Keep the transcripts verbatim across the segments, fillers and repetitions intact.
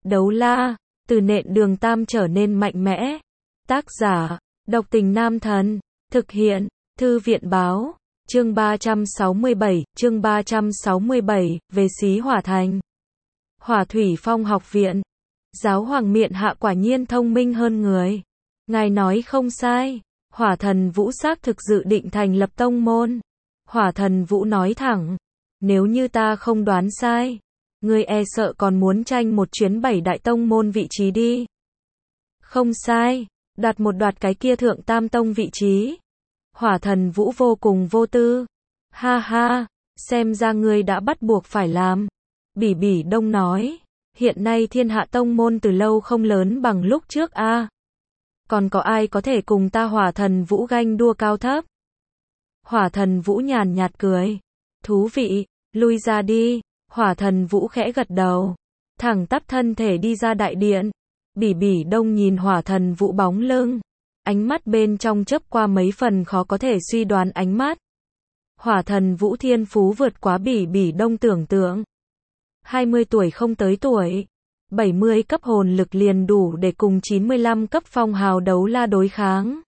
Đấu la, từ nện đường tam trở nên mạnh mẽ. Tác giả, độc tình nam thần. Thực hiện, thư viện báo. Chương ba trăm sáu mươi bảy, chương ba trăm sáu mươi bảy, về Xí Hỏa Thành. Hỏa Thủy Phong học viện. Giáo hoàng miện hạ quả nhiên thông minh hơn người. Ngài nói không sai, Hỏa Thần Vũ xác thực dự định thành lập tông môn. Hỏa Thần Vũ nói thẳng, nếu như ta không đoán sai, ngươi e sợ còn muốn tranh một chuyến bảy đại tông môn vị trí đi. Không sai, đoạt một đoạt cái kia thượng tam tông vị trí. Hỏa Thần Vũ vô cùng vô tư. Ha ha, xem ra ngươi đã bắt buộc phải làm. Bỉ Bỉ Đông nói, hiện nay thiên hạ tông môn từ lâu không lớn bằng lúc trước a. À. Còn có ai có thể cùng ta Hỏa Thần Vũ ganh đua cao thấp? Hỏa Thần Vũ nhàn nhạt cười. Thú vị, lui ra đi. Hỏa Thần Vũ khẽ gật đầu, thẳng tắp thân thể đi ra đại điện. Bỉ Bỉ Đông nhìn Hỏa Thần Vũ bóng lưng, ánh mắt bên trong chớp qua mấy phần khó có thể suy đoán ánh mắt. Hỏa Thần Vũ thiên phú vượt quá Bỉ Bỉ Đông tưởng tượng. hai mươi tuổi không tới tuổi, bảy mươi cấp hồn lực liền đủ để cùng chín mươi lăm cấp phong hào đấu la đối kháng.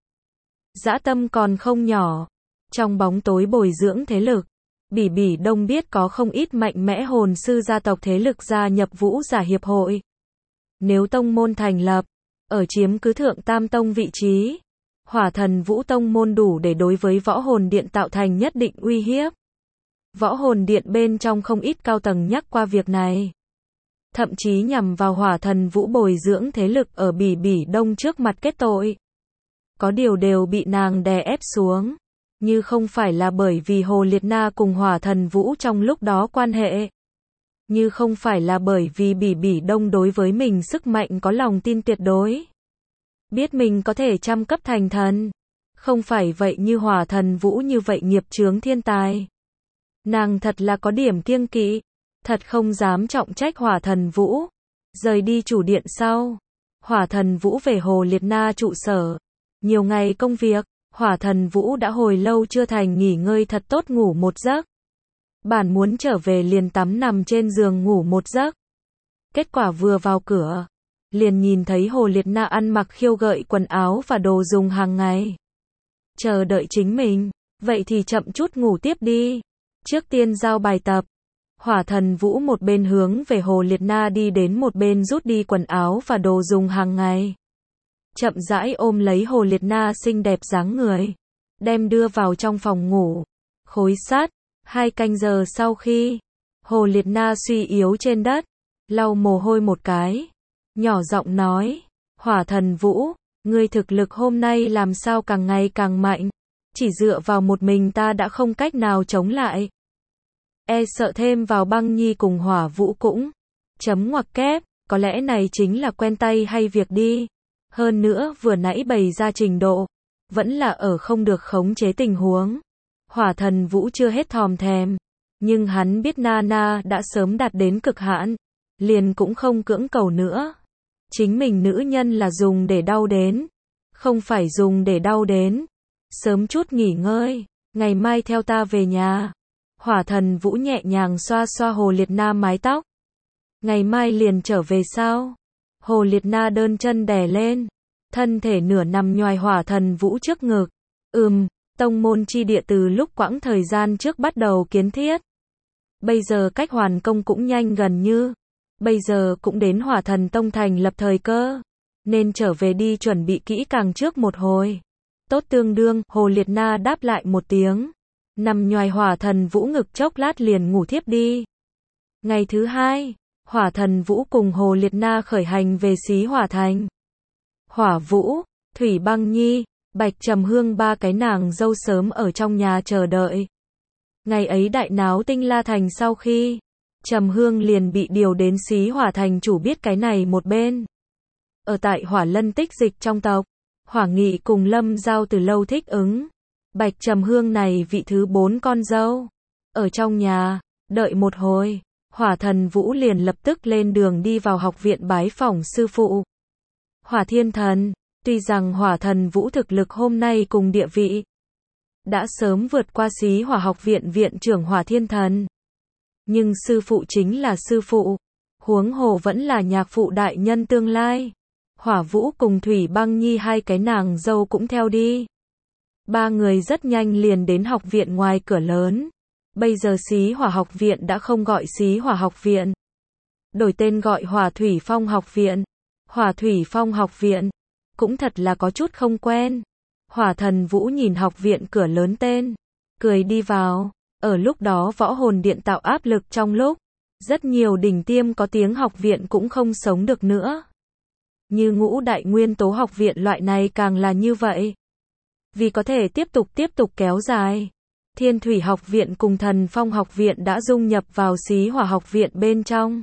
Dã tâm còn không nhỏ, trong bóng tối bồi dưỡng thế lực. Bỉ Bỉ Đông biết có không ít mạnh mẽ hồn sư gia tộc thế lực gia nhập Vũ Giả Hiệp hội. Nếu tông môn thành lập, ở chiếm cứ thượng tam tông vị trí, Hỏa Thần Vũ tông môn đủ để đối với võ hồn điện tạo thành nhất định uy hiếp. Võ hồn điện bên trong không ít cao tầng nhắc qua việc này. Thậm chí nhằm vào Hỏa Thần Vũ bồi dưỡng thế lực ở Bỉ Bỉ Đông trước mặt kết tội. Có điều đều bị nàng đè ép xuống. Như không phải là bởi vì Hồ Liệt Na cùng Hỏa Thần Vũ trong lúc đó quan hệ. Như không phải là bởi vì Bỉ Bỉ Đông đối với mình sức mạnh có lòng tin tuyệt đối. Biết mình có thể trăm cấp thành thần. Không phải vậy như Hỏa Thần Vũ như vậy nghiệp chướng thiên tài. Nàng thật là có điểm kiêng kỵ. Thật không dám trọng trách Hỏa Thần Vũ. Rời đi chủ điện sau, Hỏa Thần Vũ về Hồ Liệt Na trụ sở. Nhiều ngày công việc, Hỏa Thần Vũ đã hồi lâu chưa thành nghỉ ngơi thật tốt ngủ một giấc. Bản muốn trở về liền tắm nằm trên giường ngủ một giấc. Kết quả vừa vào cửa, liền nhìn thấy Hồ Liệt Na ăn mặc khiêu gợi quần áo và đồ dùng hàng ngày. Chờ đợi chính mình, vậy thì chậm chút ngủ tiếp đi. Trước tiên giao bài tập. Hỏa Thần Vũ một bên hướng về Hồ Liệt Na đi đến một bên rút đi quần áo và đồ dùng hàng ngày. Chậm rãi ôm lấy Hồ Liệt Na xinh đẹp dáng người, đem đưa vào trong phòng ngủ. Khối sắt, hai canh giờ sau khi, Hồ Liệt Na suy yếu trên đất, lau mồ hôi một cái, nhỏ giọng nói, Hỏa Thần Vũ, ngươi thực lực hôm nay làm sao càng ngày càng mạnh, chỉ dựa vào một mình ta đã không cách nào chống lại. E sợ thêm vào Băng Nhi cùng Hỏa Vũ cũng, chấm ngoặc kép, có lẽ này chính là quen tay hay việc đi. Hơn nữa vừa nãy bày ra trình độ, vẫn là ở không được khống chế tình huống. Hỏa Thần Vũ chưa hết thòm thèm, nhưng hắn biết Nana đã sớm đạt đến cực hạn, liền cũng không cưỡng cầu nữa. Chính mình nữ nhân là dùng để đau đến, không phải dùng để đau đến. Sớm chút nghỉ ngơi, ngày mai theo ta về nhà. Hỏa Thần Vũ nhẹ nhàng xoa xoa Hồ Liệt Na mái tóc. Ngày mai liền trở về sao? Hồ Liệt Na đơn chân đè lên, thân thể nửa nằm nhoài Hỏa Thần Vũ trước ngực. Ừm, tông môn chi địa từ lúc quãng thời gian trước bắt đầu kiến thiết. Bây giờ cách hoàn công cũng nhanh gần như. Bây giờ cũng đến Hỏa Thần Tông thành lập thời cơ. Nên trở về đi chuẩn bị kỹ càng trước một hồi. Tốt tương đương, Hồ Liệt Na đáp lại một tiếng. Nằm nhoài Hỏa Thần Vũ ngực chốc lát liền ngủ thiếp đi. Ngày thứ hai, Hỏa Thần Vũ cùng Hồ Liệt Na khởi hành về Xí Hỏa Thành. Hỏa Vũ, Thủy Băng Nhi, Bạch Trầm Hương ba cái nàng dâu sớm ở trong nhà chờ đợi. Ngày ấy đại náo Tinh La Thành sau khi, Trầm Hương liền bị điều đến Xí Hỏa Thành chủ biết cái này một bên. Ở tại Hỏa Lân tích dịch trong tộc, Hỏa Nghị cùng Lâm Giao từ lâu thích ứng. Bạch Trầm Hương này vị thứ bốn con dâu. Ở trong nhà, đợi một hồi. Hỏa Thần Vũ liền lập tức lên đường đi vào học viện bái phỏng sư phụ. Hỏa Thiên Thần, tuy rằng Hỏa Thần Vũ thực lực hôm nay cùng địa vị đã sớm vượt qua Xí Hỏa học viện viện trưởng Hỏa Thiên Thần, nhưng sư phụ chính là sư phụ, Huống hồ vẫn là nhạc phụ đại nhân tương lai. Hỏa Vũ cùng Thủy Băng Nhi hai cái nàng dâu cũng theo đi. Ba người rất nhanh liền đến học viện ngoài cửa lớn. Bây giờ Xí Hỏa học viện đã không gọi Xí Hỏa học viện. Đổi tên gọi Hỏa Thủy Phong học viện. Hỏa Thủy Phong học viện. Cũng thật là có chút không quen. Hỏa Thần Vũ nhìn học viện cửa lớn tên. Cười đi vào. Ở lúc đó võ hồn điện tạo áp lực trong lúc. Rất nhiều đỉnh tiêm có tiếng học viện cũng không sống được nữa. Như Ngũ Đại Nguyên Tố học viện loại này càng là như vậy. Vì có thể tiếp tục tiếp tục kéo dài. Thiên Thủy học viện cùng Thần Phong học viện đã dung nhập vào Xí Hỏa học viện bên trong.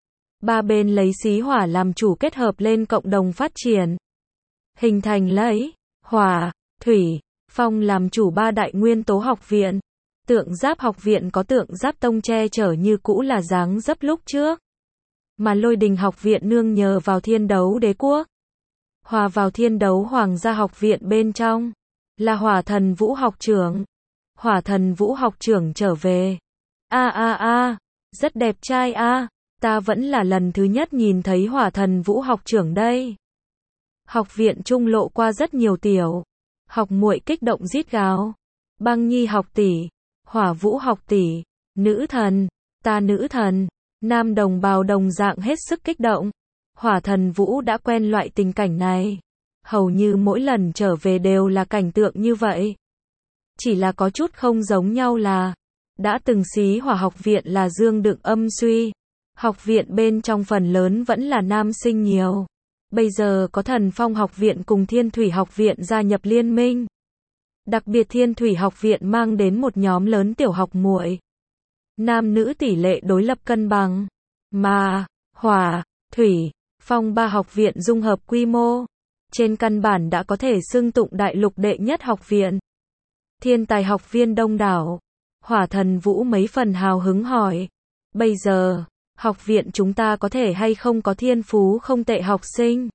Ba bên lấy Xí Hỏa làm chủ kết hợp lên cộng đồng phát triển. Hình thành lấy Hỏa, Thủy, Phong làm chủ ba đại nguyên tố học viện. Tượng Giáp học viện có Tượng Giáp tông che chở như cũ là dáng dấp lúc trước. Mà Lôi Đình học viện nương nhờ vào Thiên Đấu Đế quốc. Hòa vào Thiên Đấu Hoàng gia học viện bên trong. Là Hỏa Thần Vũ học trưởng. Hỏa Thần Vũ học trưởng trở về. A a a, rất đẹp trai a, ta vẫn là lần thứ nhất nhìn thấy Hỏa Thần Vũ học trưởng đây. Học viện trung lộ qua rất nhiều tiểu học muội kích động rít gào. Băng Nhi học tỷ, Hỏa Vũ học tỷ, nữ thần, ta nữ thần. Nam đồng bào đồng dạng hết sức kích động. Hỏa Thần Vũ đã quen loại tình cảnh này. Hầu như mỗi lần trở về đều là cảnh tượng như vậy. Chỉ là có chút không giống nhau là, đã từng Xí Hỏa học viện là dương đựng âm suy. Học viện bên trong phần lớn vẫn là nam sinh nhiều. Bây giờ có Thần Phong học viện cùng Thiên Thủy học viện gia nhập liên minh. Đặc biệt Thiên Thủy học viện mang đến một nhóm lớn tiểu học muội. Nam nữ tỷ lệ đối lập cân bằng. Mà, Hỏa, Thủy, Phong ba học viện dung hợp quy mô. Trên căn bản đã có thể xưng tụng đại lục đệ nhất học viện. Thiên tài học viên đông đảo. Hỏa Thần Vũ mấy phần hào hứng hỏi. Bây giờ, học viện chúng ta có thể hay không có thiên phú không tệ học sinh?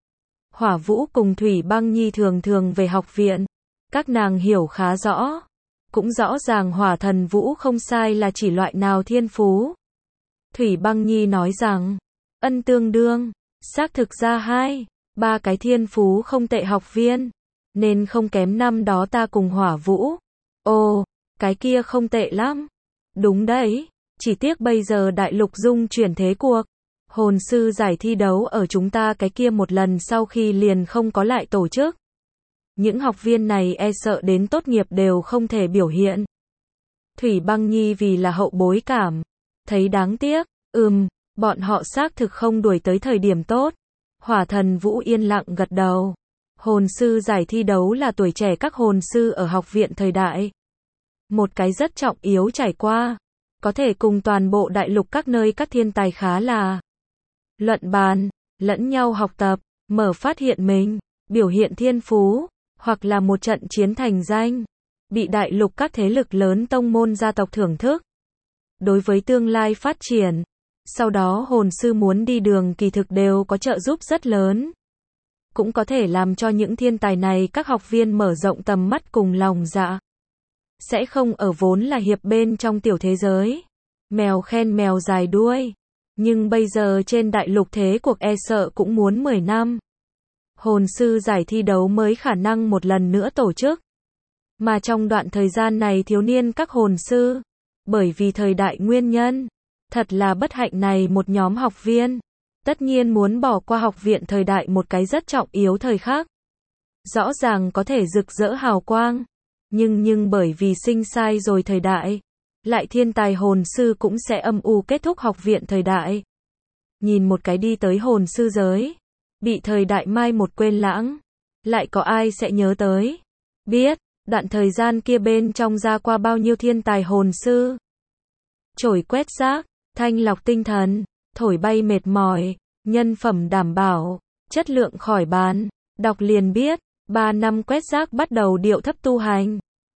Hỏa Vũ cùng Thủy Băng Nhi thường thường về học viện. Các nàng hiểu khá rõ. Cũng rõ ràng Hỏa Thần Vũ không sai là chỉ loại nào thiên phú. Thủy Băng Nhi nói rằng, ân tương đương, xác thực ra hai, ba cái thiên phú không tệ học viên, nên không kém năm đó ta cùng Hỏa Vũ. Ồ, cái kia không tệ lắm. Đúng đấy, chỉ tiếc bây giờ đại lục dung chuyển thế cuộc. Hồn sư giải thi đấu ở chúng ta cái kia một lần sau khi liền không có lại tổ chức. Những học viên này e sợ đến tốt nghiệp đều không thể biểu hiện. Thủy Băng Nhi vì là hậu bối cảm, thấy đáng tiếc, ừm, bọn họ xác thực không đuổi tới thời điểm tốt. Hỏa Thần Vũ yên lặng gật đầu. Hồn sư giải thi đấu là tuổi trẻ các hồn sư ở học viện thời đại. Một cái rất trọng yếu trải qua, có thể cùng toàn bộ đại lục các nơi các thiên tài khá là luận bàn, lẫn nhau học tập, mở phát hiện mình, biểu hiện thiên phú, hoặc là một trận chiến thành danh, bị đại lục các thế lực lớn tông môn gia tộc thưởng thức. Đối với tương lai phát triển, sau đó hồn sư muốn đi đường kỳ thực đều có trợ giúp rất lớn. Cũng có thể làm cho những thiên tài này các học viên mở rộng tầm mắt cùng lòng dạ. Sẽ không ở vốn là hiệp bên trong tiểu thế giới. Mèo khen mèo dài đuôi. Nhưng bây giờ trên đại lục thế cuộc e sợ cũng muốn mười năm. Hồn sư giải thi đấu mới khả năng một lần nữa tổ chức. Mà trong đoạn thời gian này thiếu niên các hồn sư, bởi vì thời đại nguyên nhân, thật là bất hạnh này một nhóm học viên, tất nhiên muốn bỏ qua học viện thời đại một cái rất trọng yếu thời khắc. Rõ ràng có thể rực rỡ hào quang, nhưng nhưng bởi vì sinh sai rồi thời đại, lại thiên tài hồn sư cũng sẽ âm u kết thúc học viện thời đại. Nhìn một cái đi tới hồn sư giới, bị thời đại mai một quên lãng, lại có ai sẽ nhớ tới? Biết, đoạn thời gian kia bên trong ra qua bao nhiêu thiên tài hồn sư? Chổi quét rác, thanh lọc tinh thần, thổi bay mệt mỏi, nhân phẩm đảm bảo, chất lượng khỏi bàn, đọc liền biết, ba năm quét rác bắt đầu điệu thấp tu hành.